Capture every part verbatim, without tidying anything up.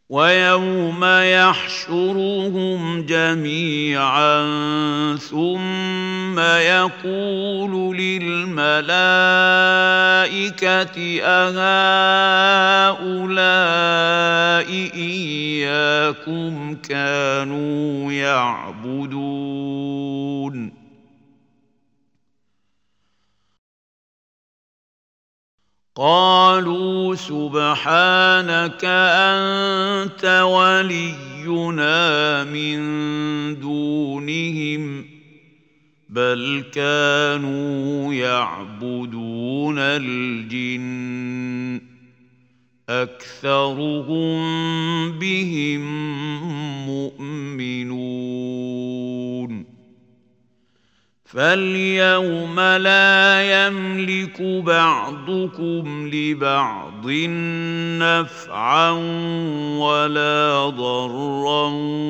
ويوم يحشرهم جميعا ثم يقول للملائكة أهؤلاء إياكم كانوا يعبدون قالوا سبحانك أنت ولينا من دونهم بل كانوا يعبدون الجن أكثرهم بهم مؤمنون فاليوم لا يملك بعضكم لبعض نفعا ولا ضرا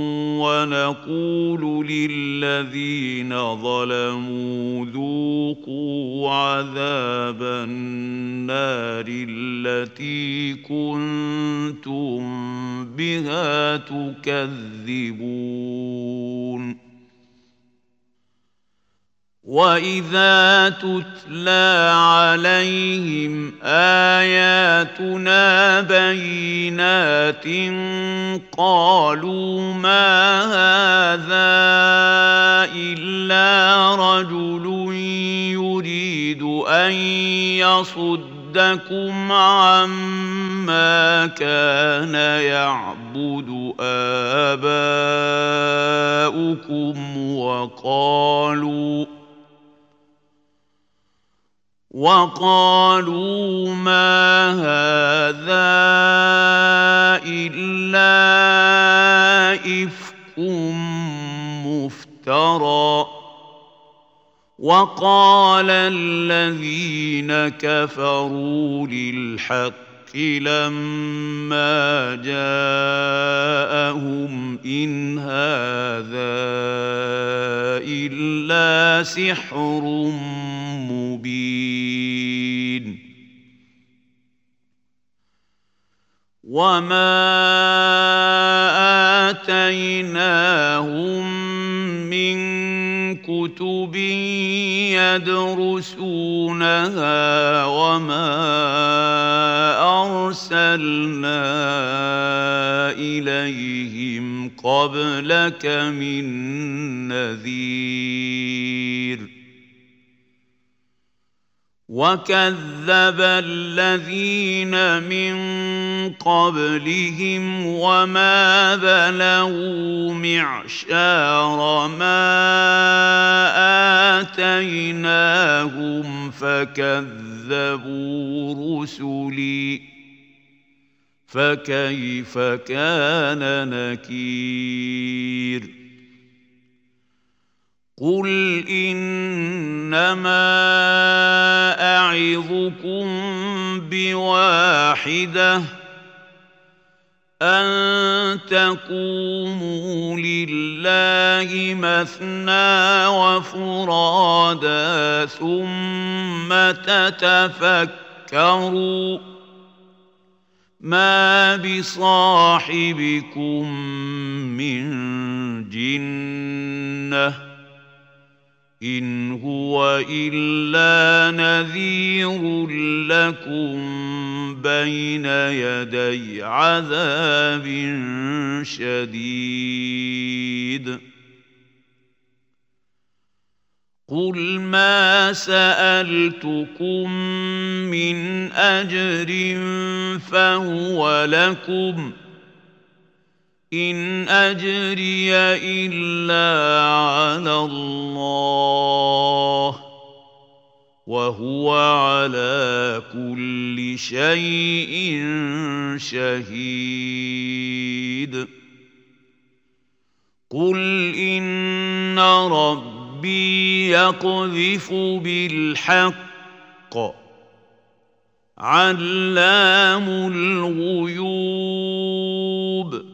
ونقول للذين ظلموا ذوقوا عذاب النار التي كنتم بها تكذبون وَإِذَا تُتْلَى عَلَيْهِمْ آيَاتُنَا بَيِّنَاتٍ قَالُوا مَا هَذَا إِلَّا رَجُلٌ يُرِيدُ أَن يَصُدَّكُمْ عَمَّا كَانَ يَعْبُدُ آبَاؤُكُمْ وَقَالُوا وَقَالُوا مَا هَذَا إِلَّا إِفْكٌ مُفْتَرًى وَقَالَ الَّذِينَ كَفَرُوا لِلْحَقِّ لَمَّا جَاءَهُمْ إِنْ هَذَا إِلَّا سِحْرٌ مُبِينٌ وَمَا آتَيْنَاهُمْ مِنْ كُتُبٍ يَدْرُسُونَهَا وَمَا أَرْسَلْنَا إِلَيْهِمْ قَبْلَكَ مِنْ نَذِيرٍ وَكَذَّبَ الَّذِينَ مِنْ قَبْلِهِمْ وَمَا بَلَغُوا مِعْشَارَ مَا آتَيْنَاهُمْ فَكَذَّبُوا رُسُلِي فَكَيْفَ كَانَ نَكِيرِ قُلْ إِنَّمَا أَعِظُكُم بِوَاحِدَةٍ أَن تَقُومُوا لِلَّهِ مَثْنَىٰ وَفُرَادَىٰ ثُمَّ تَتَفَكَّرُوا مَا بِصَاحِبِكُم مِّن جِنَّةٍ إِنْ هُوَ إِلَّا نَذِيرٌ لَكُمْ بَيْنَ يَدَيْ عَذَابٍ شَدِيدٍ قُلْ مَا سَأَلْتُكُم مِّنْ أَجْرٍ فَهُوَ لَكُمْ إِنْ أَجْرِيَ إِلَّا عَلَى اللَّهِ وَهُوَ عَلَى كُلِّ شَيْءٍ شَهِيدٌ قُلْ إِنَّ رَبِّي يَقْذِفُ بِالْحَقِّ عَلَّامُ الْغُيُوبِ